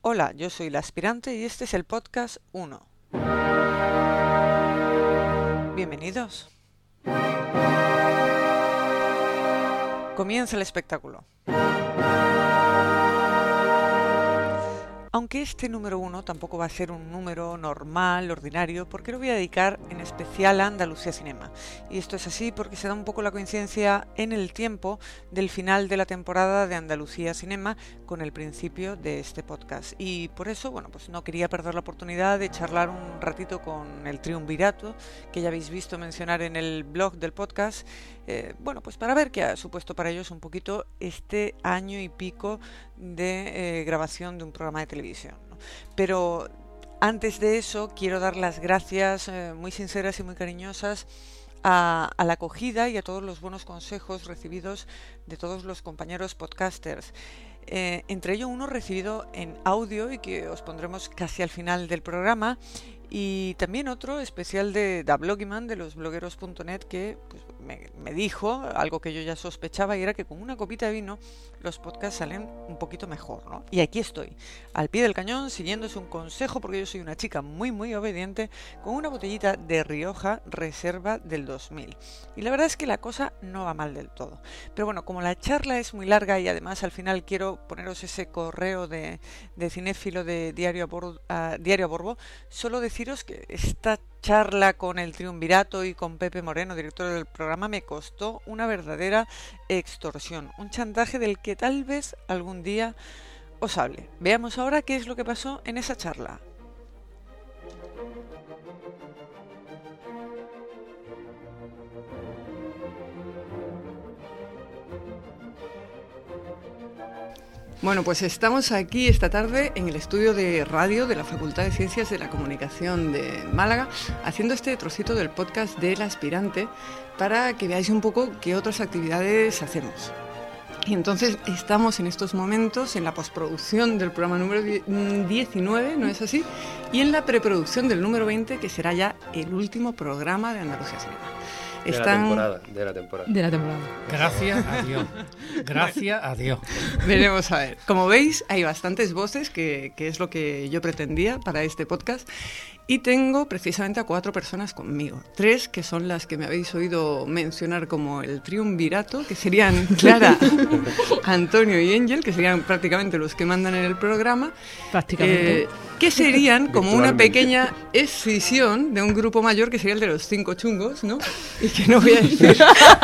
Hola, yo soy la aspirante y este es el podcast 1. Bienvenidos. Comienza el espectáculo. Aunque este número 1 tampoco va a ser un número normal, ordinario, porque lo voy a dedicar en especial a Andalucía Cinema. Y esto es así porque se da un poco la coincidencia en el tiempo del final de la temporada de Andalucía Cinema con el principio de este podcast. Y por eso, pues no quería perder la oportunidad de charlar un ratito con el triunvirato que ya habéis visto mencionar en el blog del podcast. Pues para ver qué ha supuesto para ellos un poquito este año y pico de grabación de un programa de televisión, ¿no? Pero antes de eso quiero dar las gracias muy sinceras y muy cariñosas a la acogida y a todos los buenos consejos recibidos de todos los compañeros podcasters. Entre ellos uno recibido en audio y que os pondremos casi al final del programa, y también otro especial de Da Blogiman, de losblogueros.net, que me dijo algo que yo ya sospechaba, y era que con una copita de vino los podcasts salen un poquito mejor, ¿no? Y aquí estoy, al pie del cañón, siguiéndose un consejo, porque yo soy una chica muy muy obediente, con una botellita de Rioja Reserva del 2000. Y la verdad es que la cosa no va mal del todo. Pero bueno, como la charla es muy larga y además al final quiero poneros ese correo de cinéfilo de Diario a Borbo, solo deciros que esta charla con el triunvirato y con Pepe Moreno, director del programa, me costó una verdadera extorsión, un chantaje del que tal vez algún día os hable. Veamos ahora qué es lo que pasó en esa charla. Bueno, pues estamos aquí esta tarde en el estudio de radio de la Facultad de Ciencias de la Comunicación de Málaga, haciendo este trocito del podcast del aspirante para que veáis un poco qué otras actividades hacemos. Y entonces estamos en estos momentos en la postproducción del programa número 19, ¿no es así? Y en la preproducción del número 20, que será ya el último programa de Andalucía Cinema. De la temporada. Gracias a Dios. Veremos a ver. Como veis, hay bastantes voces, que es lo que yo pretendía para este podcast. Y tengo precisamente a 4 personas conmigo. 3 que son las que me habéis oído mencionar como el triunvirato, que serían Clara, Antonio y Ángel, que serían prácticamente los que mandan en el programa. Prácticamente. Que serían como una pequeña escisión de un grupo mayor, que sería el de los 5 chungos, ¿no? Y que no voy a decir...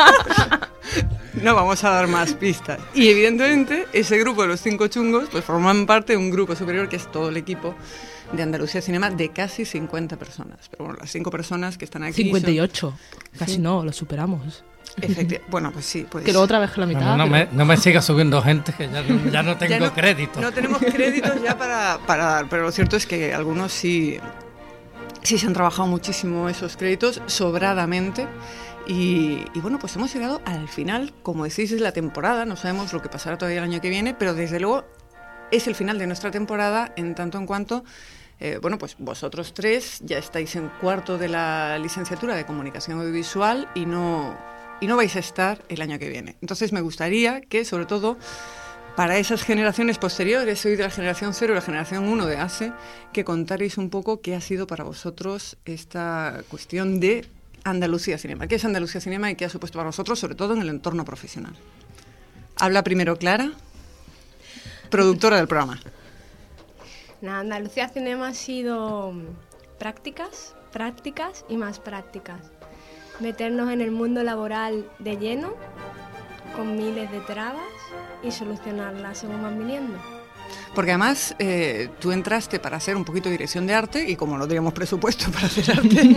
No vamos a dar más pistas. Y evidentemente ese grupo de los 5 chungos pues forman parte de un grupo superior, que es todo el equipo de Andalucía Cinema, de casi 50 personas. Pero bueno, las 5 personas que están aquí 58, son... casi ¿Sí? No, lo superamos. Bueno, pues sí. Pues... Que luego otra vez la mitad. Bueno, no me siga subiendo gente, que ya no tengo crédito. No tenemos créditos ya para dar, pero lo cierto es que algunos sí se han trabajado muchísimo esos créditos, sobradamente. Y bueno, pues hemos llegado al final, como decís, de la temporada. No sabemos lo que pasará todavía el año que viene, pero desde luego es el final de nuestra temporada, en tanto en cuanto... pues vosotros 3 ya estáis en cuarto de la licenciatura de Comunicación Audiovisual y no vais a estar el año que viene. Entonces me gustaría que, sobre todo, para esas generaciones posteriores, soy de la generación 0 y la generación 1 de ACE, que contaréis un poco qué ha sido para vosotros esta cuestión de Andalucía Cinema. ¿Qué es Andalucía Cinema y qué ha supuesto para vosotros, sobre todo en el entorno profesional? Habla primero Clara, productora del programa. Andalucía Cinema ha sido prácticas y más prácticas. Meternos en el mundo laboral de lleno, con miles de trabas, y solucionarlas según van viniendo. Porque además tú entraste para hacer un poquito de dirección de arte, y como no teníamos presupuesto para hacer arte,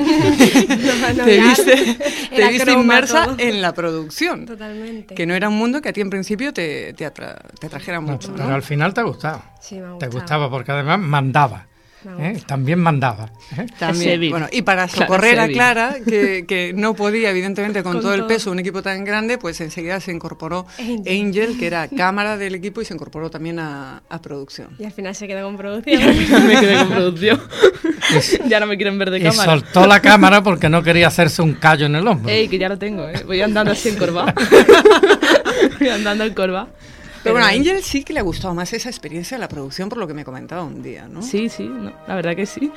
te viste inmersa en la producción. Totalmente. Que no era un mundo que a ti en principio te atrajera mucho, ¿no? Pero al final te gustaba. Sí, me te gustaba porque además mandaba. También mandaba. También, bueno, y para socorrer a Clara, que no podía, evidentemente, con todo el peso de un equipo tan grande, pues enseguida se incorporó Ángel, que era cámara del equipo, y se incorporó también a producción. Y al final se quedó con producción. Me quedé con producción. Ya no me quieren ver de cámara. Y soltó la cámara porque no quería hacerse un callo en el hombro. Que ya lo tengo, voy andando así encorvado. Voy andando encorvado. Pero bueno, a Ángel sí que le ha gustado más esa experiencia de la producción, por lo que me comentaba un día, ¿no? Sí, no, la verdad que sí.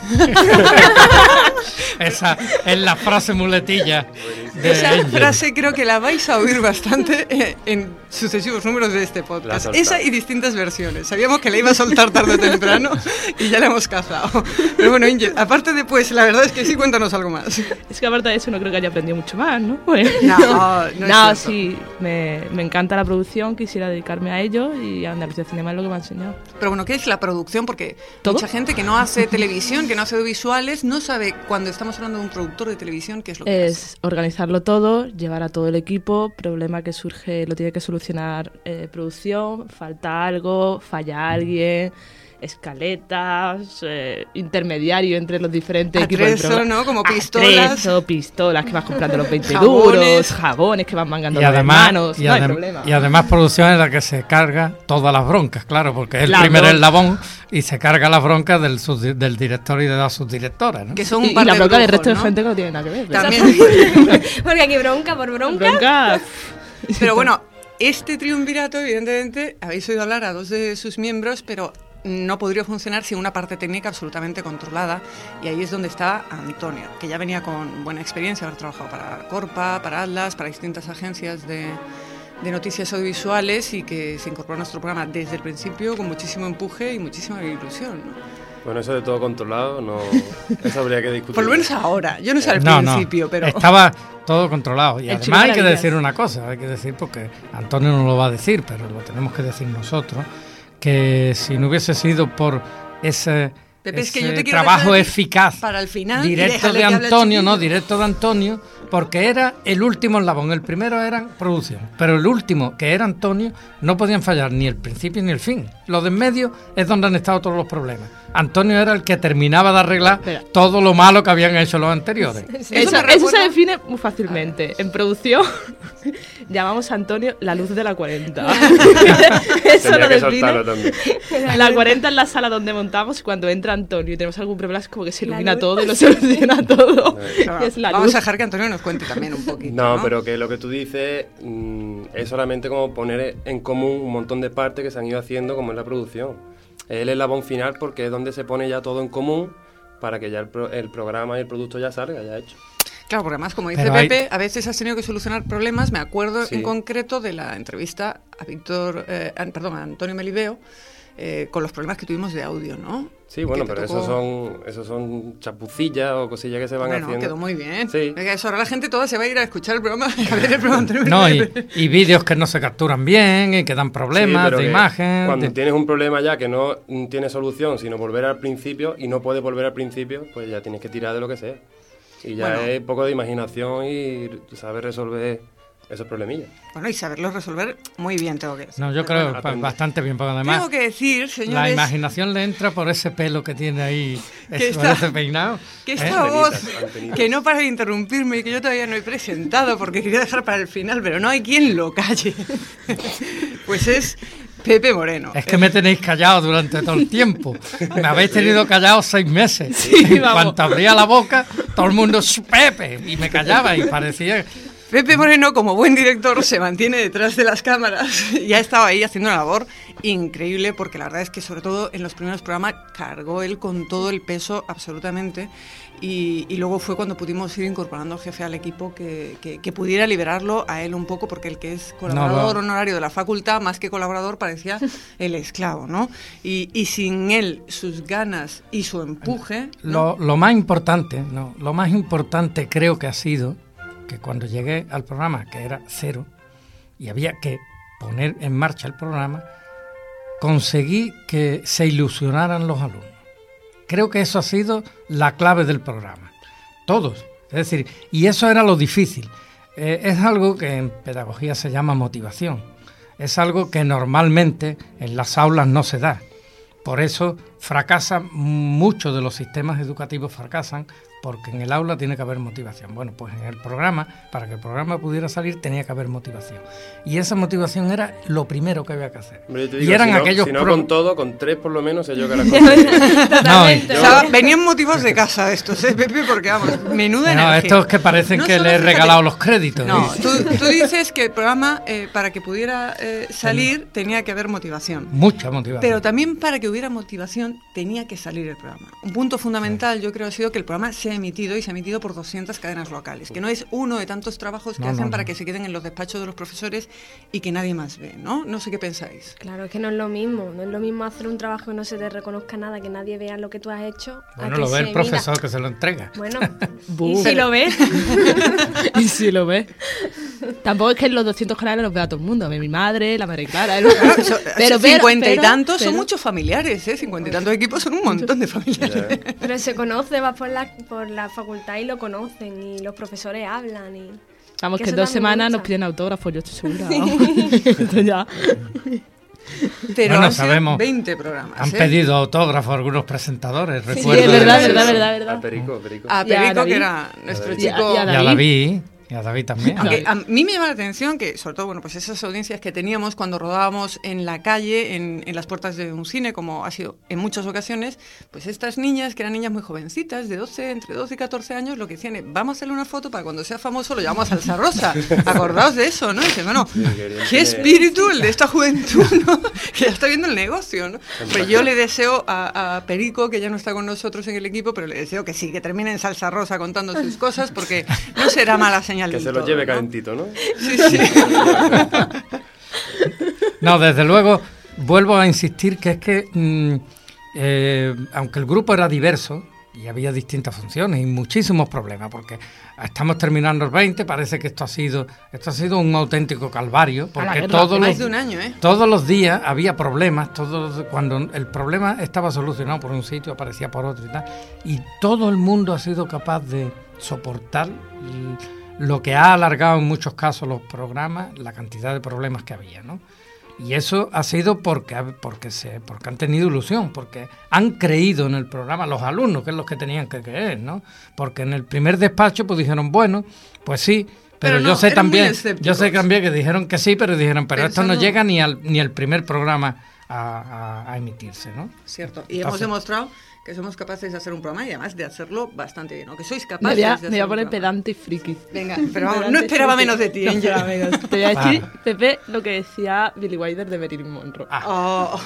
Esa es la frase muletilla de Esa Ángel. frase creo que la vais a oír bastante en sucesivos números de este podcast. Esa y distintas versiones. Sabíamos que la iba a soltar tarde o temprano y ya la hemos cazado. Pero bueno, Ángel, aparte de pues, la verdad es que sí, cuéntanos algo más. Es que aparte de eso no creo que haya aprendido mucho más, ¿no? Bueno. No, sí, me encanta la producción, quisiera dedicarme a ello y Andalucía Cinema es lo que me ha enseñado. Pero bueno, ¿qué es la producción? Porque ¿todo? Mucha gente que no hace televisión, que no hace audiovisuales, no sabe cuando estamos hablando de un productor de televisión qué es lo que hace. Es organizarlo todo, llevar a todo el equipo, problema que surge lo tiene que solucionar producción, falta algo, falla alguien, escaletas, intermediario entre los diferentes equipos del programa. ¿no? Como pistolas. Atrezo, pistolas que vas comprando los 20 duros, jabones que vas mangando las manos, no hay problema. Y además producción es la que se carga todas las broncas, claro, porque es el primer eslabón y se carga las broncas del director y de la subdirectora, ¿no? Que son un y par la de bronca del brujos, resto ¿no? de gente que no tiene nada que ver. También. Porque aquí bronca por bronca. Pero bueno, este triunvirato, evidentemente, habéis oído hablar a dos de sus miembros, pero no podría funcionar sin una parte técnica absolutamente controlada, y ahí es donde está Antonio, que ya venía con buena experiencia, haber trabajado para Corpa, para Atlas, para distintas agencias de noticias audiovisuales, y que se incorporó a nuestro programa desde el principio con muchísimo empuje y muchísima ilusión, ¿no? Bueno, eso de todo controlado, no, eso habría que discutir. Por lo menos ahora, yo no sé al principio, pero... Estaba todo controlado. Y El además hay que maravillas. decir una cosa, hay que decir, porque Antonio no lo va a decir, pero lo tenemos que decir nosotros, que si no hubiese sido por ese Pepe, es que yo te quiero trabajo dejar eficaz para el final directo de Antonio, directo de Antonio, porque era el último eslabón. El primero era producción, pero el último, que era Antonio, no podían fallar ni el principio ni el fin. Lo de en medio es donde han estado todos los problemas. Antonio era el que terminaba de arreglar todo lo malo que habían hecho los anteriores. Eso se define muy fácilmente. En producción llamamos a Antonio la luz de la 40. Eso Tendría lo que define. soltarlo también. La 40 es la sala donde montamos y cuando entra Antonio y tenemos algún problema es como que se ilumina luz. todo y lo soluciona todo. Claro, Es la vamos luz. a dejar que Antonio nos cuente también un poquito. No, pero que lo que tú dices es solamente como poner en común un montón de partes que se han ido haciendo, como es la producción. Es el eslabón final porque es donde se pone ya todo en común para que ya el programa y el producto ya salga, ya hecho. Claro, porque además, como dice Pero Pepe, a veces has tenido que solucionar problemas. Me acuerdo Sí. en concreto de la entrevista a Antonio Melibeo, con los problemas que tuvimos de audio, ¿no? Sí, bueno, Que te pero tocó- esos son chapucillas o cosillas que se van Bueno, haciendo. quedó muy bien. Sí. Venga, eso ahora la gente toda se va a ir a escuchar el programa, a ver el programa anterior. No, y vídeos que no se capturan bien y que dan problemas Sí, pero de que imagen. Cuando tienes un problema ya que no tiene solución, sino volver al principio y no puedes volver al principio, pues ya tienes que tirar de lo que sea. Y ya Bueno. es poco de imaginación y saber resolver esos problemillas. Bueno, y saberlo resolver muy bien, tengo que decir. No, yo Pero creo bueno, que bastante bien, porque además tengo que decir, señores, la imaginación le entra por ese pelo que tiene ahí, Que por está- ese peinado. que ¿eh? esta Antenitas, voz, antenitas. que no para de interrumpirme y que yo todavía no he presentado porque quería dejar para el final, pero no hay quien lo calle. Pues es Pepe Moreno. Es que me tenéis callado durante todo el tiempo. Me habéis tenido callado 6 meses. Sí, En vamos. cuanto abría la boca, todo el mundo Pepe y me callaba y parecía. Pepe Moreno, como buen director, se mantiene detrás de las cámaras y ha estado ahí haciendo una labor increíble, porque la verdad es que sobre todo en los primeros programas cargó él con todo el peso absolutamente, y luego fue cuando pudimos ir incorporando al jefe al equipo que pudiera liberarlo a él un poco, porque el que es colaborador honorario de la facultad, más que colaborador, parecía el esclavo, ¿no? Y sin él, sus ganas y su empuje... ¿no? Lo más importante, lo más importante creo que ha sido que cuando llegué al programa, que era 0, y había que poner en marcha el programa, conseguí que se ilusionaran los alumnos. Creo que eso ha sido la clave del programa. Todos. Es decir, y eso era lo difícil. Es algo que en pedagogía se llama motivación. Es algo que normalmente en las aulas no se da. Por eso fracasan, muchos de los sistemas educativos fracasan, porque en el aula tiene que haber motivación. Bueno, pues en el programa, para que el programa pudiera salir, tenía que haber motivación. Y esa motivación era lo primero que había que hacer. Hombre, yo te digo, y eran si no, aquellos... si no con todo, con 3 por lo menos, sé yo que las cosas. No, O sea, venían motivos de casa estos, Pepe, porque vamos, menuda energía. estos que parecen No que solo, le he fíjate, regalado los créditos. No, tú dices que el programa, para que pudiera salir, tenía que haber motivación. Mucha motivación. Pero también para que hubiera motivación tenía que salir el programa. Un punto fundamental, yo creo, ha sido que el programa se ha emitido y se ha emitido por 200 cadenas locales, que no es uno de tantos trabajos que hacen para que se queden en los despachos de los profesores y que nadie más ve, ¿no? No sé qué pensáis. Claro, es que no es lo mismo hacer un trabajo que no se te reconozca nada, que nadie vea lo que tú has hecho. Bueno, lo ve el profesor que se lo entrega. Bueno, ¿y si lo ves? Y si lo ves. Tampoco es que en los 200 canales los vea todo el mundo. Mi madre, la madre Clara. Pero 50 y tantos son muchos familiares, ¿eh? 50 y tantos equipos son un montón de familiares. Pero se conoce, vas por la facultad y lo conocen, y los profesores hablan. Y vamos, que en 2 semanas nos piden autógrafos, yo estoy segura. Sí. Vamos. Esto ya. Pero Bueno, han sido sabemos, 20 programas. Han pedido autógrafos algunos presentadores, Sí, recuerdo. es verdad. A Perico. A Y a Perico, David. que era nuestro Y a chico... Y a David. Y a David también. Aunque a mí me llama la atención que, sobre todo, bueno, pues esas audiencias que teníamos cuando rodábamos en la calle, en las puertas de un cine, como ha sido en muchas ocasiones, pues estas niñas, que eran niñas muy jovencitas, de entre 12 y 14 años, lo que decían es, vamos a hacerle una foto para cuando sea famoso lo llamamos a Salsa Rosa. Acordaos de eso, ¿no? Y dicen, bueno, qué espíritu el de esta juventud, ¿no? Que ya está viendo el negocio, ¿no? Pues yo le deseo a Perico, que ya no está con nosotros en el equipo, pero le deseo que sí, que termine en Salsa Rosa contando sus cosas, porque no será mala señal. Que se lo lleve calentito, ¿no? Sí, sí. No, desde luego, vuelvo a insistir que es que, aunque el grupo era diverso y había distintas funciones y muchísimos problemas, porque estamos terminando el 20, parece que esto ha sido un auténtico calvario, porque Más de un año, ¿eh? todos los días había problemas, cuando el problema estaba solucionado por un sitio, aparecía por otro y tal, y todo el mundo ha sido capaz de soportar lo que ha alargado en muchos casos los programas, la cantidad de problemas que había, ¿no? Y eso ha sido porque han tenido ilusión, porque han creído en el programa, los alumnos, que es los que tenían que creer, ¿no? Porque en el primer despacho pues dijeron, bueno, pues sí, pero no, yo sé eran muy también escépticos. que dijeron que sí, pero dijeron, pero Pensando... esto no llega ni al primer programa a emitirse, ¿no? Cierto, y hemos demostrado que somos capaces de hacer un programa y además de hacerlo bastante bien, o que sois Me capaces voy a de hacer poner un programa. pedante y friki. Venga, pero vamos, no esperaba menos de ti, No Angel. esperaba menos. Te voy a decir, Vale. Pepe, lo que decía Billy Wilder de Marilyn Monroe. Oh,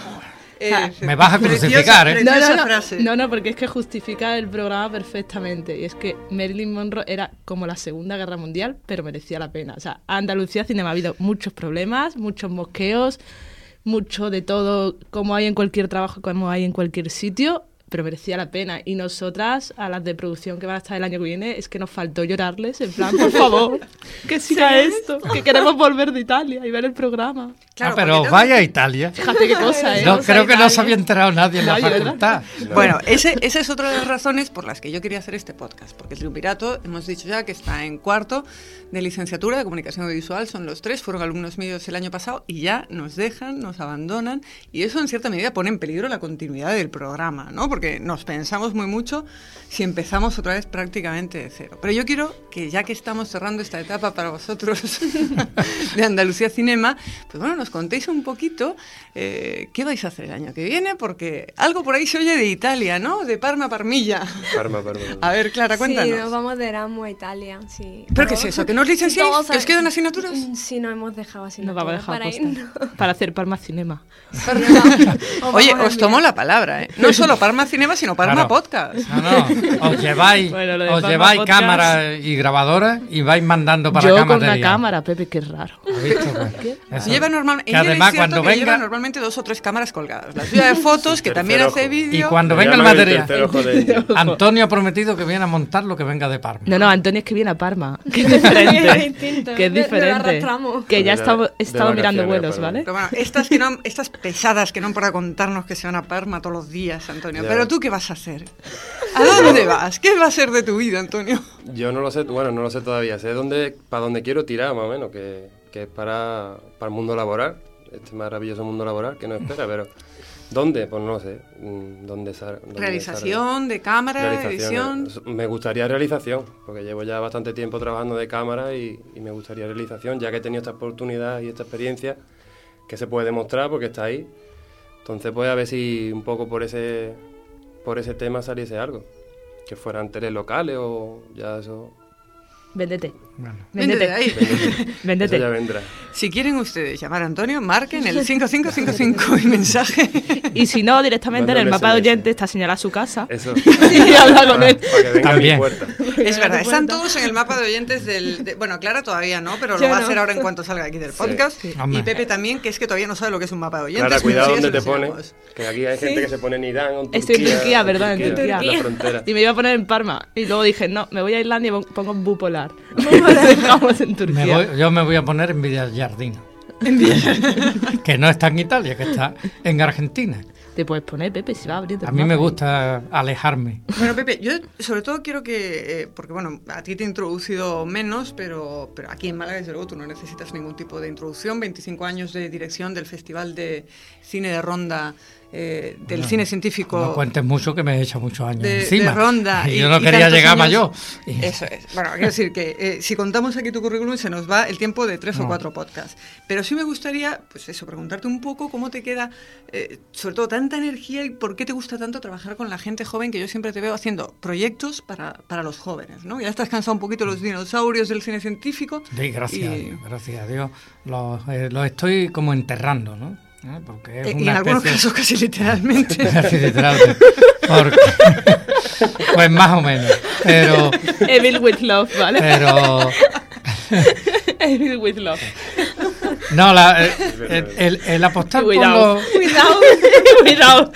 Me vas a crucificar, ¿eh? Preciosa frase. No, porque es que justifica el programa perfectamente. Y es que Marilyn Monroe era como la Segunda Guerra Mundial, pero merecía la pena. O sea, Andalucía Cinema ha habido muchos problemas, muchos mosqueos, mucho de todo, como hay en cualquier trabajo, como hay en cualquier sitio, pero merecía la pena. Y nosotras, a las de producción que van a estar el año que viene, es que nos faltó llorarles, en plan, por favor, que siga esto, que queremos volver de Italia y ver el programa. Claro, pero porque vaya a Italia. Fíjate qué cosa, ¿eh? No, Vamos a creo que no Italia. se había enterado nadie en la Nadie, ¿verdad? facultad. Bueno, esa es otra de las razones por las que yo quería hacer este podcast, porque el Triunvirato, hemos dicho ya que está en cuarto de licenciatura de Comunicación Audiovisual, son los 3, fueron alumnos míos el año pasado y ya nos dejan, nos abandonan, y eso en cierta medida pone en peligro la continuidad del programa, ¿no? Porque nos pensamos muy mucho si empezamos otra vez prácticamente de cero. Pero yo quiero que, ya que estamos cerrando esta etapa para vosotros de Andalucía Cinema, pues bueno, nos contéis un poquito qué vais a hacer el año que viene, porque algo por ahí se oye de Italia, ¿no? De Parma a Parmilla. Parma. A ver, Clara, cuéntanos. Sí, nos vamos de Erasmus a Italia, sí. ¿Pero qué es eso? ¿Que no os licenciáis? Todos ¿Que os quedan asignaturas? Sí, nos hemos dejado Nos asignaturas vamos a dejar para apostar para hacer Parma Cinema. Oye, os tomo la palabra, ¿eh? No solo Parma Cinema, sino Parma Claro. Podcast. No, os lleváis, Bueno, lo de os Palma lleváis Podcast. cámara y grabadora y vais mandando para Yo acá con una material. cámara, Pepe, qué raro. ¿Has visto? Pues, eso. Lleva Que además cuando lleva venga normalmente 2 o 3 cámaras colgadas. La suya de fotos, que El también tercer hace ojo. vídeo. y cuando Le venga el llaman material, tercer ojo de ella. Antonio ha prometido que viene a montar lo que venga de Parma. No, Antonio es que viene a Parma, que es Es diferente. distinto, que es lo diferente. arrastramos. Que ya De he estado mirando vacaciones, vuelos, Parma. ¿vale? Pero bueno, estas pesadas que no han para contarnos que se van a Parma todos los días, Antonio. Ya. Pero tú, ¿qué vas a hacer? ¿A dónde vas? ¿Qué va a ser de tu vida, Antonio? Yo no lo sé, bueno, no lo sé todavía. Sé para dónde quiero tirar, más o menos, que es para el mundo laboral, este maravilloso mundo laboral que nos espera, ¿Dónde? Pues no sé. ¿Dónde realización de cámara, edición. Me gustaría realización, porque llevo ya bastante tiempo trabajando de cámara y me gustaría realización, ya que he tenido esta oportunidad y esta experiencia que se puede demostrar porque está ahí. Entonces, pues a ver si un poco por ese tema saliese algo. Que fueran teles locales o ya eso... Véndete. Bueno. Véndete ahí. Véndete. Eso ya vendrá. Si quieren ustedes llamar a Antonio, marquen el 5555 y mensaje. Y si no, directamente en el Mándame mapa de SMS. oyentes está señalada su casa. Eso. Y habla con él. Para que venga También. a mi puerta. Es verdad, están todos en el mapa de oyentes bueno, Clara todavía no, pero lo Yo va a no. hacer ahora en cuanto salga aquí del podcast. Sí. Y Hombre. Pepe también, que es que todavía no sabe lo que es un mapa de oyentes. Claro, pero cuidado sí, ya donde se te lo pone. enseñamos. Que aquí hay gente que se pone en Irán o en Estoy en Turquía, ¿verdad? En En Turquía. la frontera. Y me iba a poner en Parma. Y luego dije, no, me voy a Islandia y pongo un bupolar. Dejamos en Turquía. Yo me voy a poner en Villallardino. Que no está en Italia, que está en Argentina. Te puedes poner, Pepe, si va abriendo. A mí me gusta alejarme. Bueno, Pepe, yo sobre todo quiero que, porque bueno, a ti te he introducido menos, pero aquí en Málaga, desde luego, tú no necesitas ningún tipo de introducción. 25 años de dirección del Festival de Cine de Ronda, del cine científico. No cuentes mucho, que me he hecho muchos años de encima. Ronda. Y yo no quería tantos llegar años. mayor. Eso es. Bueno, quiero decir que si contamos aquí tu currículum se nos va el tiempo de 3 o 4 podcasts. Pero sí me gustaría, pues eso, preguntarte un poco cómo te queda, sobre todo, tanta energía y por qué te gusta tanto trabajar con la gente joven, que yo siempre te veo haciendo proyectos para los jóvenes, ¿no? Ya estás cansado un poquito de los dinosaurios del cine científico. Sí, gracias a Dios. Los estoy como enterrando, ¿no? Porque es Y en una algunos especie- casos casi literalmente. Casi literalmente. Pues más o menos. Pero Evil with love, ¿vale? Evil with love. no, el apostar por Cuidado. los... Cuidado.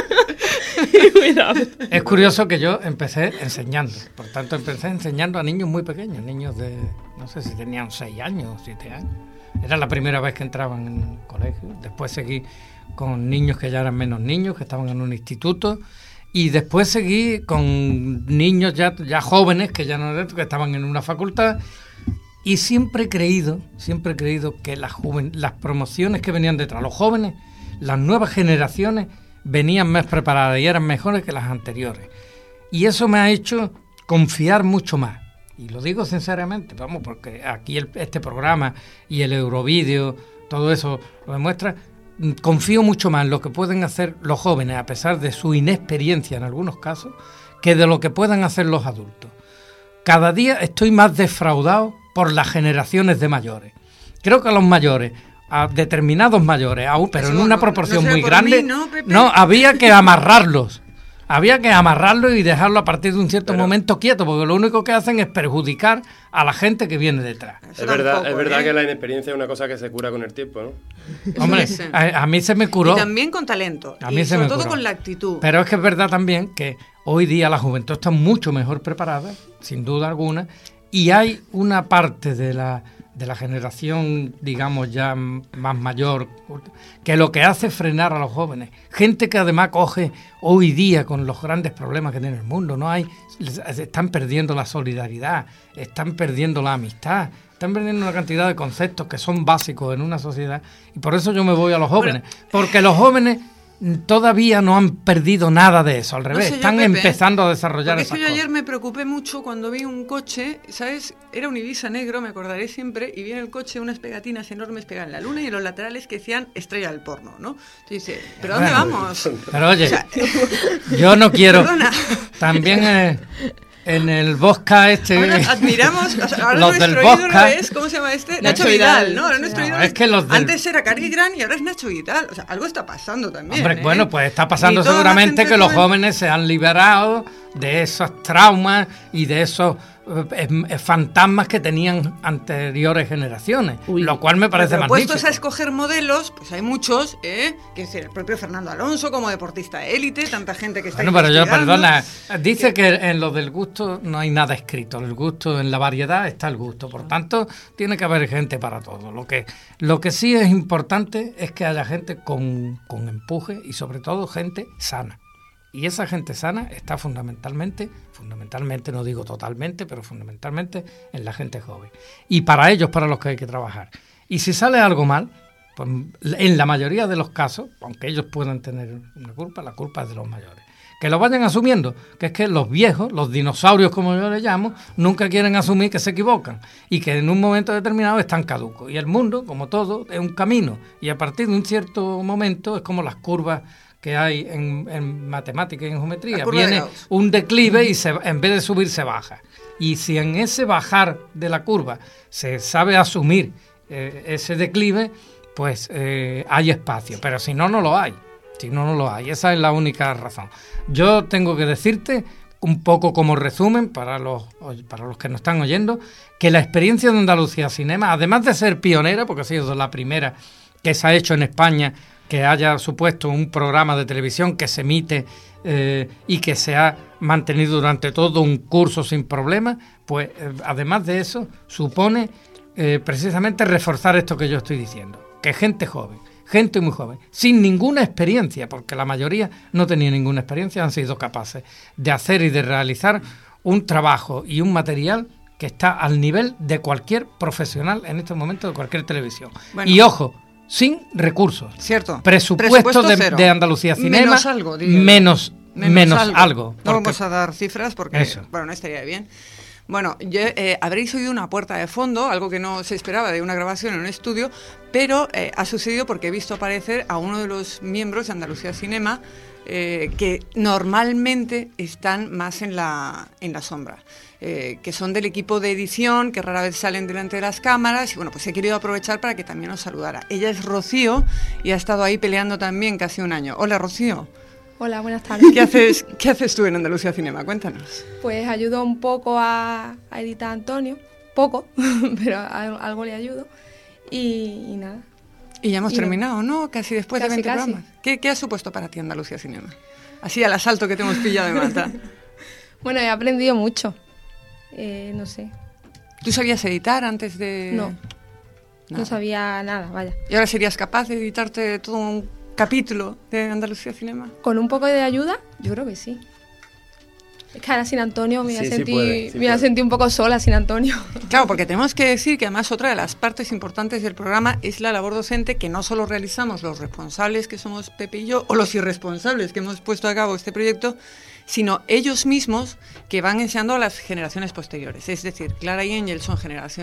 Cuidado. Es curioso que yo empecé enseñando. Por tanto, empecé enseñando a niños muy pequeños. Niños de, no sé si tenían 6 años o 7 años. Era la primera vez que entraban en un colegio. Después seguí con niños que ya eran menos niños, que estaban en un instituto. Y después seguí con niños ya jóvenes, que ya no eran, que estaban en una facultad. Y siempre he creído que las promociones que venían detrás, los jóvenes, las nuevas generaciones, venían más preparadas y eran mejores que las anteriores. Y eso me ha hecho confiar mucho más. Y lo digo sinceramente, vamos, porque aquí este programa y el Eurovídeo, todo eso lo demuestra. Confío mucho más en lo que pueden hacer los jóvenes, a pesar de su inexperiencia en algunos casos, que de lo que puedan hacer los adultos. Cada día estoy más defraudado por las generaciones de mayores. Creo que a los mayores, a determinados mayores, aún, pero Eso en una no proporción será muy por grande, mí, ¿no, Pepe? no, había que amarrarlos. Había que amarrarlo y dejarlo a partir de un cierto momento quieto, porque lo único que hacen es perjudicar a la gente que viene detrás. Eso Es verdad, tampoco, es verdad ¿eh? que la inexperiencia es una cosa que se cura con el tiempo, ¿no? Eso Hombre, es, a mí se me curó. Y también con talento. A mí y se sobre me todo curó. con la actitud. Pero es que es verdad también que hoy día la juventud está mucho mejor preparada, sin duda alguna, y hay una parte de la generación, digamos, ya más mayor, que lo que hace es frenar a los jóvenes. Gente que además coge hoy día con los grandes problemas que tiene el mundo. Están perdiendo la solidaridad, están perdiendo la amistad, están perdiendo una cantidad de conceptos que son básicos en una sociedad. Y por eso yo me voy a los jóvenes, porque los jóvenes todavía no han perdido nada de eso, al revés, sé yo, están Pepe, empezando a desarrollar Porque es esas que yo cosas. ayer me preocupé mucho cuando vi un coche, ¿sabes? Era un Ibiza negro, me acordaré siempre, y vi en el coche unas pegatinas enormes pegadas en la luna y en los laterales que decían estrella del porno, ¿no? Entonces dice, ¿pero dónde Bueno, vamos? Pero oye, O sea, yo no quiero... Perdona. También en el Bosca Ahora admiramos, o sea, ahora los del nuestro ídolo Bosca. es, ¿cómo se llama este? Nacho Nacho Vidal, Vidal. ¿no? Ahora nuestro No, ídolo es que los del- Antes era Cary Grant y ahora es Nacho Vidal. O sea, algo está pasando también. Hombre, ¿eh? bueno, pues está pasando Y toda la seguramente gente que los joven- jóvenes se han liberado de esos traumas y de esos fantasmas que tenían anteriores generaciones, Uy. lo cual me parece Pero magnífico. puestos a escoger modelos, pues hay muchos, que es el propio Fernando Alonso como deportista de élite, tanta gente que está Bueno, pero yo, investigando. perdona, dice que en lo del gusto no hay nada escrito. El gusto, en la variedad está el gusto. Por tanto, tiene que haber gente para todo. Lo que sí es importante es que haya gente con empuje y sobre todo gente sana. Y esa gente sana está fundamentalmente, no digo totalmente, pero fundamentalmente en la gente joven. Y para ellos, para los que hay que trabajar. Y si sale algo mal, Pues en la mayoría de los casos, aunque ellos puedan tener una culpa, la culpa es de los mayores. Que lo vayan asumiendo, que es que los viejos, los dinosaurios como yo les llamo, nunca quieren asumir que se equivocan y que en un momento determinado están caducos. Y el mundo, como todo, es un camino y a partir de un cierto momento es como las curvas que hay en matemática y en geometría. Viene un declive y en vez de subir se baja. Y si en ese bajar de la curva se sabe asumir ese declive, pues hay espacio, pero si no, no lo hay. Si no, no lo hay. Esa es la única razón. Yo tengo que decirte, un poco como resumen para los que nos están oyendo, que la experiencia de Andalucía Cinema, además de ser pionera, porque ha sido la primera que se ha hecho en España, que haya supuesto un programa de televisión que se emite y que se ha mantenido durante todo un curso sin problemas, pues además de eso, supone precisamente reforzar esto que yo estoy diciendo, que gente joven, gente muy joven, sin ninguna experiencia, porque la mayoría no tenía ninguna experiencia, han sido capaces de hacer y de realizar un trabajo y un material que está al nivel de cualquier profesional en estos momentos de cualquier televisión. Bueno, y ojo, sin recursos. Cierto. Presupuesto de Andalucía Cinema. Menos algo. No vamos a dar cifras porque, bueno, no estaría bien. Bueno, habréis oído una puerta de fondo, algo que no se esperaba de una grabación en un estudio, pero ha sucedido porque he visto aparecer a uno de los miembros de Andalucía Cinema que normalmente están más en la sombra, que son del equipo de edición, que rara vez salen delante de las cámaras, y bueno, pues he querido aprovechar para que también os saludara. Ella es Rocío y ha estado ahí peleando también casi un año. Hola, Rocío. Hola, buenas tardes. ¿Qué haces tú en Andalucía Cinema? Cuéntanos. Pues ayudo un poco a editar a Antonio, poco, pero algo le ayudo, y nada. Y ya hemos terminado, ¿no? Casi después de 20 programas. ¿Qué ha supuesto para ti Andalucía Cinema? Así al asalto que te hemos pillado de mata. Bueno, he aprendido mucho, no sé. ¿Tú sabías editar antes de...? No sabía nada, vaya. ¿Y ahora serías capaz de editarte todo un capítulo de Andalucía Cinema? Con un poco de ayuda, yo creo que sí. Es que ahora sin Antonio me voy a sentir un poco sola sin Antonio. Claro, porque tenemos que decir que además otra de las partes importantes del programa es la labor docente que no solo realizamos los responsables que somos Pepe y yo, o los irresponsables que hemos puesto a cabo este proyecto, sino ellos mismos que van enseñando a las generaciones posteriores. Es decir, Clara y Ángel son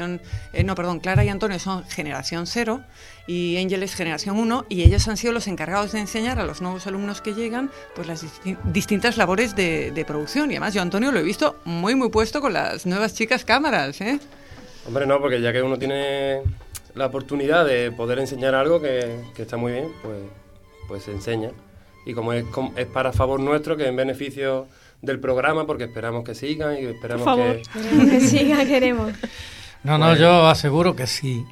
Clara y Antonio son generación 0 y Ángel es generación 1, y ellos han sido los encargados de enseñar a los nuevos alumnos que llegan pues las distintas labores de producción. Y además yo, Antonio, lo he visto muy puesto con las nuevas chicas cámaras, ¿eh? Hombre, no, porque ya que uno tiene la oportunidad de poder enseñar algo que está muy bien, pues se enseña. Y como es para favor nuestro, que en beneficio del programa, porque esperamos que sigan y esperamos que sigan, queremos. No, yo aseguro que sí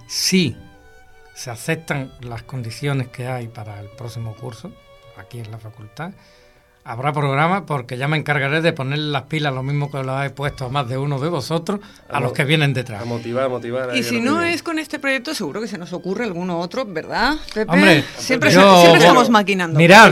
se aceptan las condiciones que hay para el próximo curso, aquí en la facultad, habrá programa, porque ya me encargaré de poner las pilas, lo mismo que lo he puesto a más de uno de vosotros, a los que vienen detrás. A motivar. Y si no es con este proyecto, seguro que se nos ocurre alguno otro, ¿verdad, Pepe? Hombre, siempre estamos maquinando. Mirad,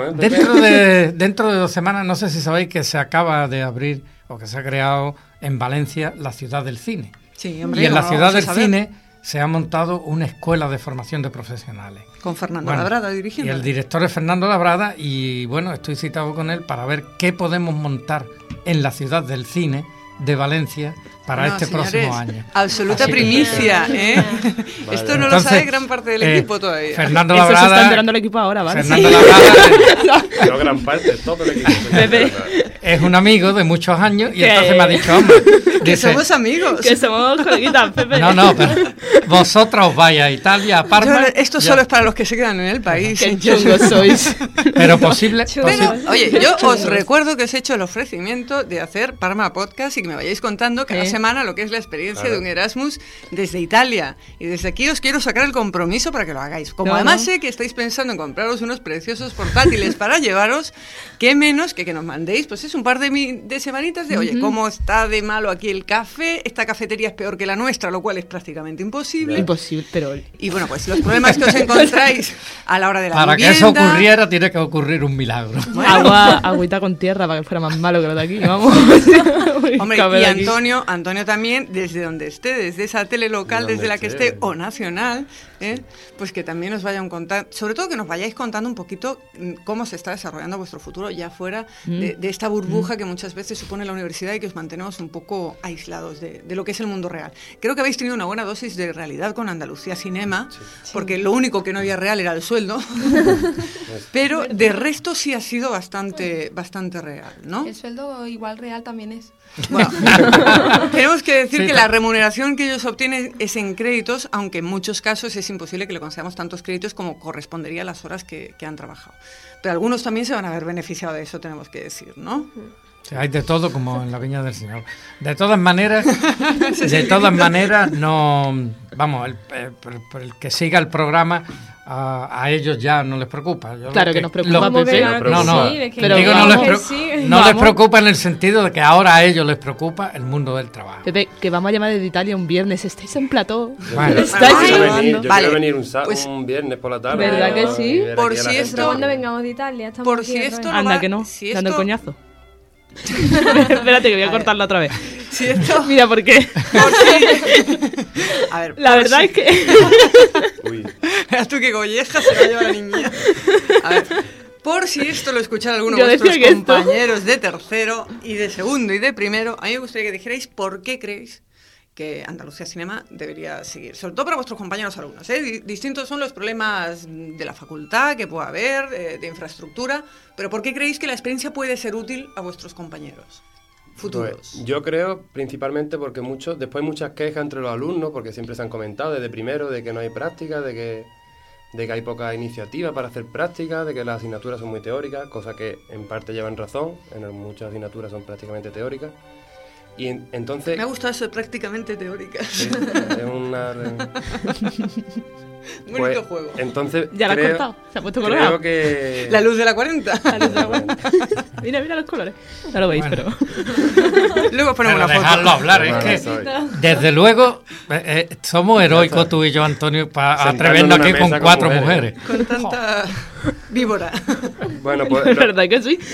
dentro de 2 semanas, no sé si sabéis que se acaba de abrir, o que se ha creado en Valencia, la Ciudad del Cine. Sí, hombre, y en la Ciudad del Cine se ha montado una escuela de formación de profesionales. Con Fernando Labrada dirigiendo. Y el director es Fernando Labrada, y bueno, estoy citado con él para ver qué podemos montar en la Ciudad del Cine de Valencia para este próximo año. Absoluta primicia, ¿eh? Vale. Esto no lo sabe gran parte del equipo todavía. Fernando Labrada... Eso se está enterando el equipo ahora, ¿vale? Fernando Labrada... No gran parte, todo el equipo. Pepe. Es un amigo de muchos años y entonces me ha dicho, hombre... Que somos amigos. Que somos coleguitas, Pepe. No, pero vosotros vais a Italia, a Parma... Esto solo es para los que se quedan en el país. Qué chungos sois. Pero posible... Pero, oye, yo os recuerdo que os he hecho el ofrecimiento de hacer Parma Podcast y que me vayáis contando cada semana lo que es la experiencia de un Erasmus desde Italia. Y desde aquí os quiero sacar el compromiso para que lo hagáis. Como además sé que estáis pensando en compraros unos preciosos portátiles para llevaros, qué menos que nos mandéis, pues es un par de semanitas de, oye, ¿cómo está de malo aquí el café? Esta cafetería es peor que la nuestra, lo cual es prácticamente imposible. Imposible, pero... Y bueno, pues los problemas que os encontráis a la hora de la Para vivienda... que eso ocurriera tiene que ocurrir un milagro. Bueno. Agüita con tierra para que fuera más malo que lo de aquí, vamos. Hombre, y Antonio también, desde donde esté, desde esa tele local, desde la que esté, o nacional, pues que también os vayan contando, sobre todo que nos vayáis contando un poquito cómo se está desarrollando vuestro futuro ya fuera de esta burbuja que muchas veces supone la universidad y que os mantenemos un poco aislados de lo que es el mundo real. Creo que habéis tenido una buena dosis de realidad con Andalucía Cinema, porque lo único que no había real era el sueldo, pero de resto sí ha sido bastante real, ¿no? El sueldo igual real también es. Bueno, tenemos que decir que la remuneración que ellos obtienen es en créditos, aunque en muchos casos es imposible que le concedamos tantos créditos como correspondería a las horas que han trabajado. Pero algunos también se van a ver beneficiado de eso, tenemos que decir, ¿no? Sí, hay de todo como en la Viña del Señor. De todas maneras, no, vamos, el que siga el programa a ellos ya no les preocupa. Claro que nos preocupa, Pepe. No les preocupa en el sentido de que ahora a ellos les preocupa el mundo del trabajo. Pepe, que vamos a llamar desde Italia un viernes, estáis en plató. Bueno. Yo quiero venir un viernes por la tarde. ¿Verdad que sí? Por si esto... Cuando vengamos de Italia, estamos por aquí si esto otra vez. Anda que no, si dando el esto- coñazo. Espérate que voy a cortarla otra vez. Si esto... Mira, ¿por qué? A ver, La por verdad si- es que... Uy. Verás tú qué golleja se va a llevar la niña. A ver, por si esto lo escuchara alguno de Yo vuestros decía que esto- compañeros de tercero y de segundo y de primero, a mí me gustaría que dijerais por qué creéis que Andalucía Cinema debería seguir. Sobre todo para vuestros compañeros alumnos, ¿eh? Distintos son los problemas de la facultad que pueda haber, de infraestructura, pero ¿por qué creéis que la experiencia puede ser útil a vuestros compañeros futuros? Pues, yo creo principalmente porque después muchas quejas entre los alumnos, porque siempre se han comentado desde primero de que no hay práctica, de que hay poca iniciativa para hacer práctica, de que las asignaturas son muy teóricas, cosa que en parte llevan razón, muchas asignaturas son prácticamente teóricas. Y entonces... Me ha gustado eso de prácticamente teórica. Sí, es una... Bonito juego. Entonces, Ya la has cortado, se ha puesto colorado. Creo que... La luz de la 40. Mira los colores. No lo veis, Bueno. pero... Luego ponemos Pero una foto. dejadlo hablar, es Bueno, que soy. desde luego somos heroicos tú y yo, Antonio, para Sentando atrevernos en aquí una con mesa 4 con mujeres. Con tanta víbora. Bueno, pues... ¿Es verdad que sí?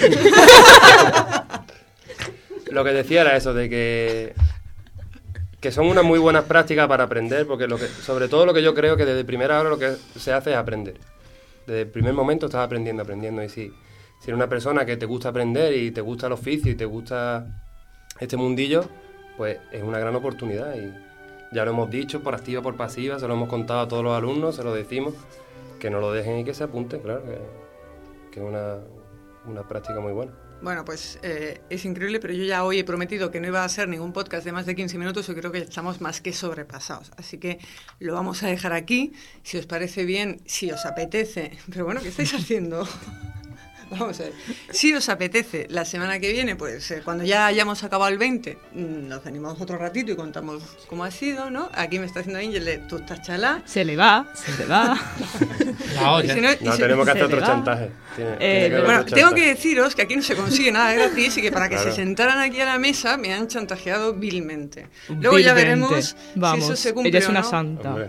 Lo que decía era eso, de que son unas muy buenas prácticas para aprender, porque sobre todo lo que yo creo que desde primera hora lo que se hace es aprender. Desde el primer momento estás aprendiendo, y si eres una persona que te gusta aprender y te gusta el oficio y te gusta este mundillo, pues es una gran oportunidad y ya lo hemos dicho, por activa, por pasiva, se lo hemos contado a todos los alumnos, se lo decimos, que no lo dejen y que se apunten, claro, que es una práctica muy buena. Bueno, pues es increíble, pero yo ya hoy he prometido que no iba a ser ningún podcast de más de 15 minutos y creo que estamos más que sobrepasados. Así que lo vamos a dejar aquí. Si os parece bien, si os apetece... Pero bueno, ¿qué estáis haciendo? Vamos a ver. Si os apetece, la semana que viene, pues cuando ya hayamos acabado el 20, nos venimos otro ratito y contamos cómo ha sido, ¿no? Aquí me está haciendo Ángel de tú estás chalá. Se le va. La olla. Y si No, tenemos que hacer se otro le va. chantaje. Tiene que haber Bueno, otro tengo chantaje. que deciros que aquí no se consigue nada gratis y que para que Claro. se sentaran aquí a la mesa me han chantajeado vilmente. Luego ya veremos Vamos, si eso se cumple ella es o una no. santa. Hombre.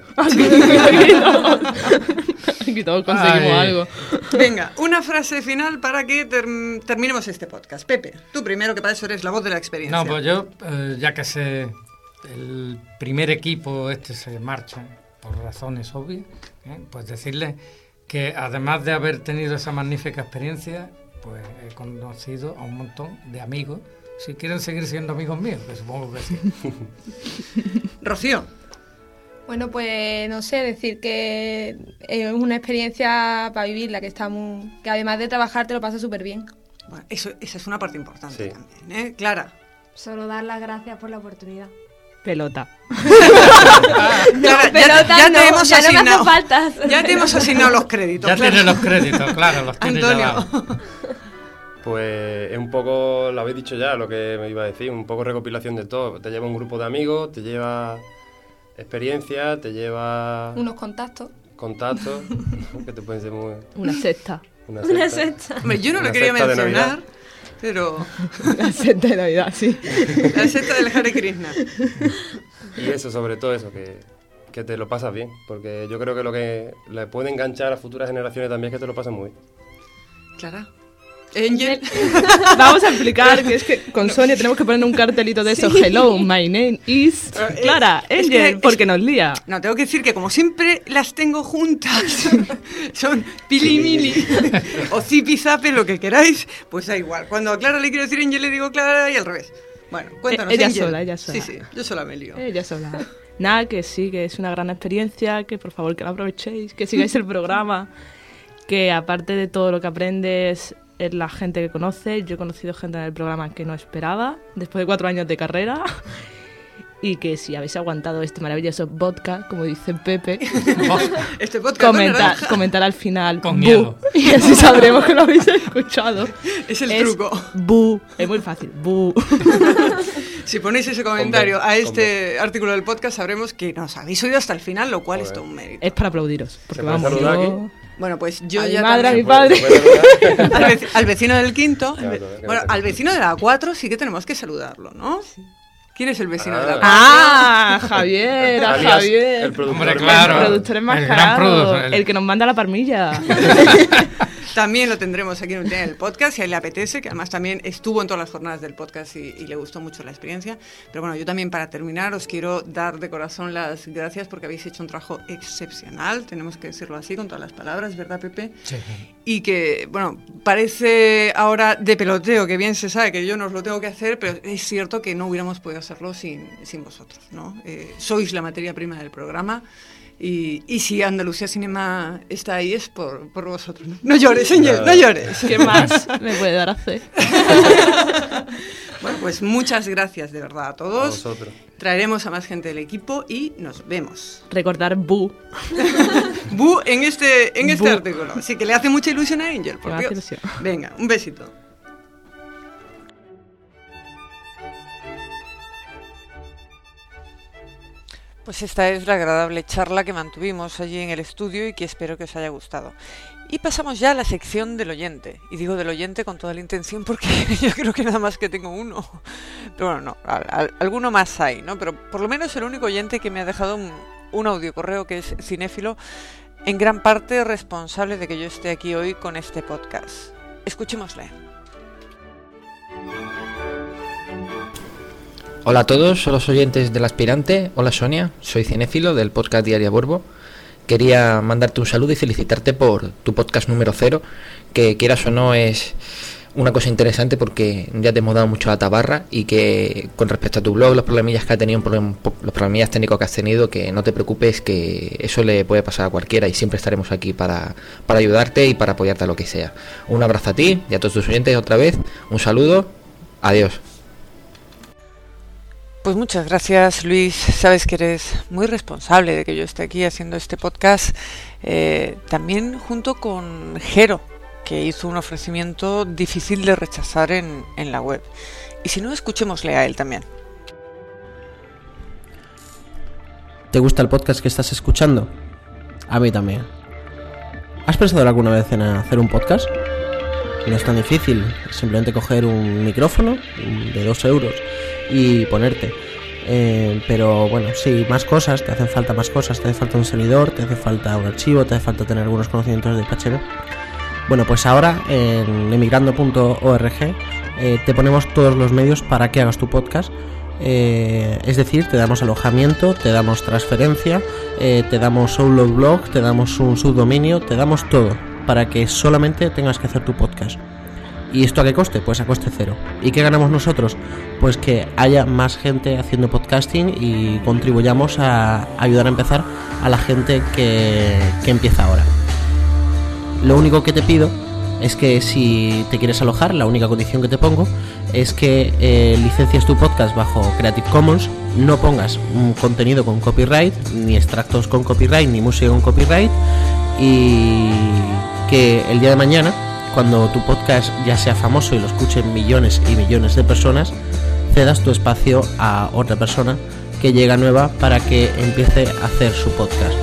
Aquí todos conseguimos Ay. algo. Venga, una frase final para que terminemos este podcast. Pepe, tú primero, que para eso eres la voz de la experiencia. No, pues yo, ya que el primer equipo se marcha por razones obvias, pues decirles que además de haber tenido esa magnífica experiencia, pues he conocido a un montón de amigos, si quieren seguir siendo amigos míos, que supongo que sí. Rocío. Bueno, pues no sé, decir que es una experiencia para vivirla, que además de trabajar te lo pasas súper bien. Bueno, esa es una parte importante Sí. también, ¿eh? Clara. Solo dar las gracias por la oportunidad. Pelota. Clara, Pelota ya no, te hemos ya no me asignado. hace falta. Ya te hemos asignado los créditos. Ya Clara. tiene los créditos, claro, los tiene ya Antonio. dados. Pues es un poco, lo habéis dicho ya, lo que me iba a decir, un poco recopilación de todo. Te lleva un grupo de amigos, te lleva experiencia, te lleva Unos contactos. contactos, que te pueden ser muy... Una sexta. Una Una secta. sexta. Hombre, yo no lo Una quería secta de mencionar, Navidad. pero... La secta de Navidad, sí. La secta del Hare Krishna. Y eso, sobre todo eso, que te lo pasas bien, porque yo creo que lo que le puede enganchar a futuras generaciones también es que te lo pasas muy bien. Clara. Angel. Vamos a explicar que es que con Sonia tenemos que poner un cartelito de eso. Sí. Hello, my name is Clara, Angel, porque nos lía. No, tengo que decir que como siempre las tengo juntas, son pilimili o zipizape, lo que queráis, pues da igual. Cuando a Clara le quiero decir Angel, le digo Clara y al revés. Bueno, cuéntanos, ella Angel. Ella sola. Sí, yo sola me lío. Ella sola. Nada, que sí, que es una gran experiencia, que por favor que la aprovechéis, que sigáis el programa, que aparte de todo lo que aprendes es la gente que conoces. Yo he conocido gente en el programa que no esperaba, después de 4 años de carrera, y que si habéis aguantado este maravilloso vodka, como dice Pepe, este podcast comentar al final con hielo, y así sabremos que lo habéis escuchado. Es el truco. Bu, es muy fácil, bu. Si ponéis ese comentario a este artículo del podcast, sabremos que nos habéis oído hasta el final, lo cual es todo un mérito. Es para aplaudiros, porque vamos, Bueno, pues yo a ya mi madre, también, a mi padre. al vecino del quinto, Claro, bueno, al vecino de la 4 sí que tenemos que saludarlo, ¿no? Sí. ¿Quién es el vecino de la 4? Javier, Alias, Javier. el productor. Hombre, claro. El productor enmascarado, el que nos manda la parmilla. También lo tendremos aquí en el podcast, si a él le apetece, que además también estuvo en todas las jornadas del podcast y le gustó mucho la experiencia. Pero bueno, yo también, para terminar, os quiero dar de corazón las gracias porque habéis hecho un trabajo excepcional, tenemos que decirlo así, con todas las palabras, ¿verdad, Pepe? Sí. Y que, bueno, parece ahora de peloteo, que bien se sabe que yo no os lo tengo que hacer, pero es cierto que no hubiéramos podido hacerlo sin vosotros, ¿no? Sois la materia prima del programa. Y si Andalucía Cinema está ahí es por vosotros. No llores, señor, no llores. ¿Qué más me puede dar a hacer? Bueno, pues muchas gracias de verdad a todos. A vosotros. Traeremos a más gente del equipo y nos vemos. Recordar bu. Bu en este Bu. artículo. Así que le hace mucha ilusión a Angel, por Me hace Dios. ilusión. Venga, un besito. Pues esta es la agradable charla que mantuvimos allí en el estudio y que espero que os haya gustado. Y pasamos ya a la sección del oyente. Y digo del oyente con toda la intención porque yo creo que nada más que tengo uno. Pero bueno, no, alguno más hay, ¿no? Pero por lo menos el único oyente que me ha dejado un audio correo, que es cinéfilo, en gran parte responsable de que yo esté aquí hoy con este podcast. Escuchémosle. Hola a todos, soy los oyentes del Aspirante. Hola Sonia, soy cinéfilo del podcast Diaria Borbo. Quería mandarte un saludo y felicitarte por tu podcast número 0, que quieras o no es una cosa interesante porque ya te hemos dado mucho a la tabarra, y que con respecto a tu blog, los problemillas que has tenido, los problemillas técnicos que has tenido, que no te preocupes, que eso le puede pasar a cualquiera y siempre estaremos aquí para ayudarte y para apoyarte a lo que sea. Un abrazo a ti y a todos tus oyentes otra vez, un saludo, adiós. Pues muchas gracias, Luis. Sabes que eres muy responsable de que yo esté aquí haciendo este podcast, también junto con Jero, que hizo un ofrecimiento difícil de rechazar en la web. Y si no, escuchémosle a él también. ¿Te gusta el podcast que estás escuchando? A mí también. ¿Has pensado alguna vez en hacer un podcast? No es tan difícil, es simplemente coger un micrófono de 2 euros y ponerte. Pero bueno, sí, más cosas, te hacen falta más cosas, te hace falta un servidor, te hace falta un archivo, te hace falta tener algunos conocimientos de PHP. Bueno, pues ahora en emigrando.org te ponemos todos los medios para que hagas tu podcast. Es decir, te damos alojamiento, te damos transferencia, te damos solo blog, te damos un subdominio, te damos todo para que solamente tengas que hacer tu podcast. ¿Y esto a qué coste? Pues a coste 0. ¿Y qué ganamos nosotros? Pues que haya más gente haciendo podcasting y contribuyamos a ayudar a empezar a la gente que empieza ahora. Lo único que te pido es que si te quieres alojar, la única condición que te pongo es que licencies tu podcast bajo Creative Commons, no pongas contenido con copyright, ni extractos con copyright, ni música con copyright, y que el día de mañana, cuando tu podcast ya sea famoso y lo escuchen millones y millones de personas, cedas tu espacio a otra persona que llega nueva para que empiece a hacer su podcast.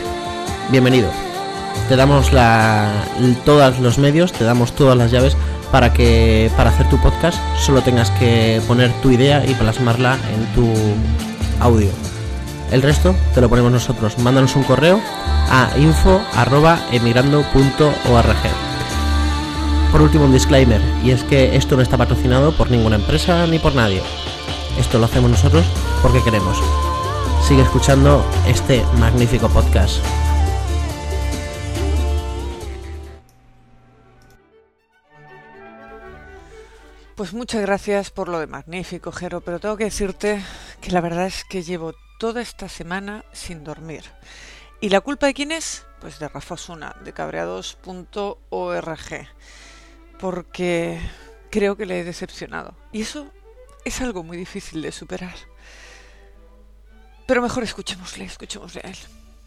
Bienvenido. Te damos todos los medios, te damos todas las llaves para hacer tu podcast solo tengas que poner tu idea y plasmarla en tu audio. El resto te lo ponemos nosotros. Mándanos un correo a info@emigrando.org. Por último, un disclaimer, y es que esto no está patrocinado por ninguna empresa ni por nadie. Esto lo hacemos nosotros porque queremos. Sigue escuchando este magnífico podcast. Pues muchas gracias por lo de magnífico, Jero, pero tengo que decirte que la verdad es que llevo toda esta semana sin dormir. ¿Y la culpa de quién es? Pues de Rafa Osuna, de cabreados.org, porque creo que le he decepcionado. Y eso es algo muy difícil de superar. Pero mejor escuchémosle a él.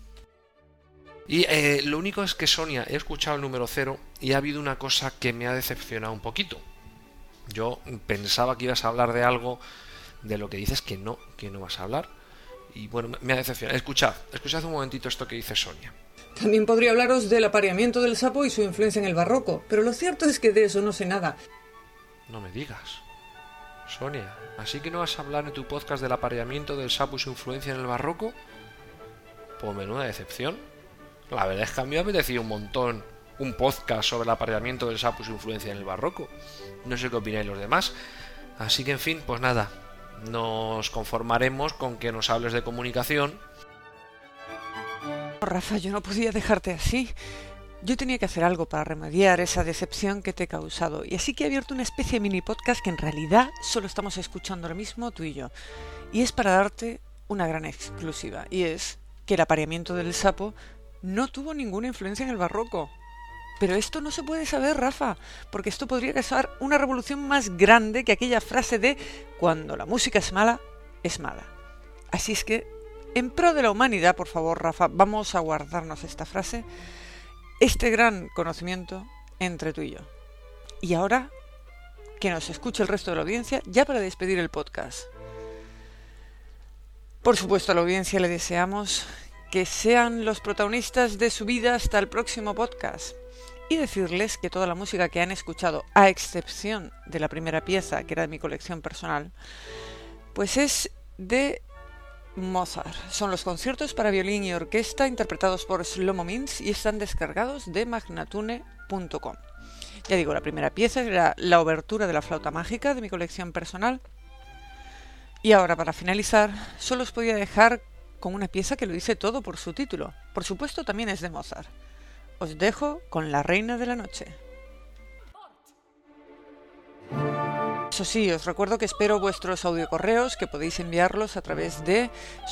Y lo único es que, Sonia, he escuchado el número 0 y ha habido una cosa que me ha decepcionado un poquito. Yo pensaba que ibas a hablar de algo de lo que dices que no vas a hablar. Y bueno, me ha decepcionado. Escuchad un momentito esto que dice Sonia. También podría hablaros del apareamiento del sapo y su influencia en el barroco, pero lo cierto es que de eso no sé nada. No me digas. Sonia, ¿así que no vas a hablar en tu podcast del apareamiento del sapo y su influencia en el barroco? Pues menuda decepción. La verdad es que a mí me ha apetecido un montón un podcast sobre el apareamiento del sapo y su influencia en el barroco. No sé qué opináis los demás. Así que, en fin, pues nada, nos conformaremos con que nos hables de comunicación. Rafa, yo no podía dejarte así. Yo tenía que hacer algo para remediar esa decepción que te he causado, y así que he abierto una especie de mini podcast que en realidad solo estamos escuchando ahora mismo tú y yo. Y es para darte una gran exclusiva, y es que el apareamiento del sapo no tuvo ninguna influencia en el barroco. Pero esto no se puede saber, Rafa, porque esto podría causar una revolución más grande que aquella frase de cuando la música es mala, es mala. Así es que, en pro de la humanidad, por favor, Rafa, vamos a guardarnos esta frase, este gran conocimiento entre tú y yo. Y ahora, que nos escuche el resto de la audiencia, ya para despedir el podcast. Por supuesto, a la audiencia le deseamos que sean los protagonistas de su vida hasta el próximo podcast. Y decirles que toda la música que han escuchado, a excepción de la primera pieza, que era de mi colección personal, pues es de Mozart. Son los conciertos para violín y orquesta interpretados por Shlomo Mintz y están descargados de magnatune.com. Ya digo, la primera pieza era la obertura de la flauta mágica de mi colección personal. Y ahora, para finalizar, solo os podía dejar con una pieza que lo dice todo por su título. Por supuesto, también es de Mozart. Os dejo con La Reina de la Noche. Eso sí, os recuerdo que espero vuestros audiocorreos, que podéis enviarlos a través de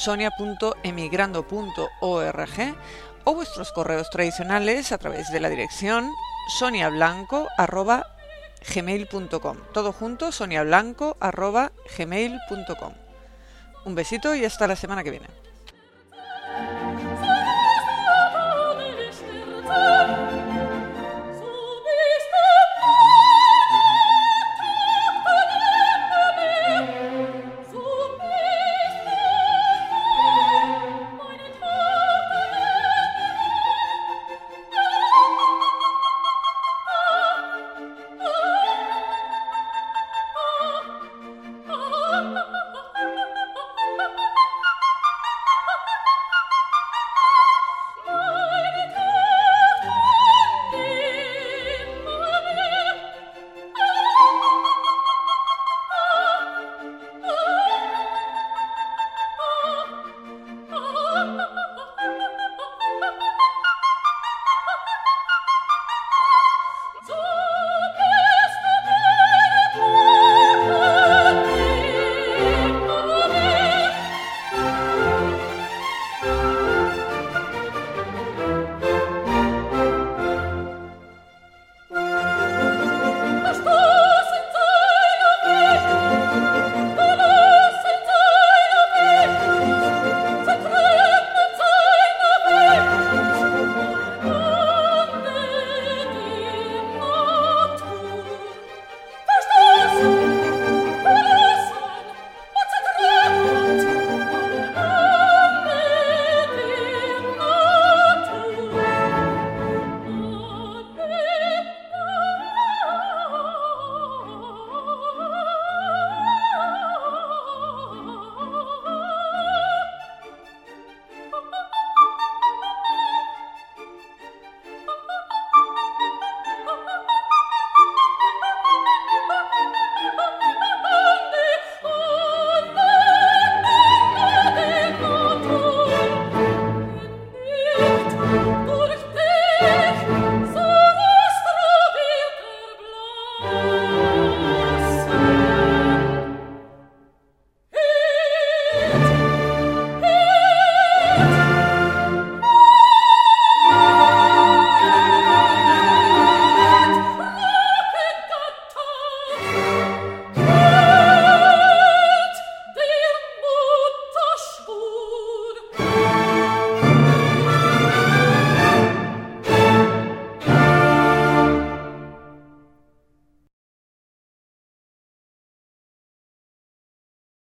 sonia.emigrando.org o vuestros correos tradicionales a través de la dirección soniablanco@gmail.com. Todo junto, soniablanco@gmail.com. Un besito y hasta la semana que viene.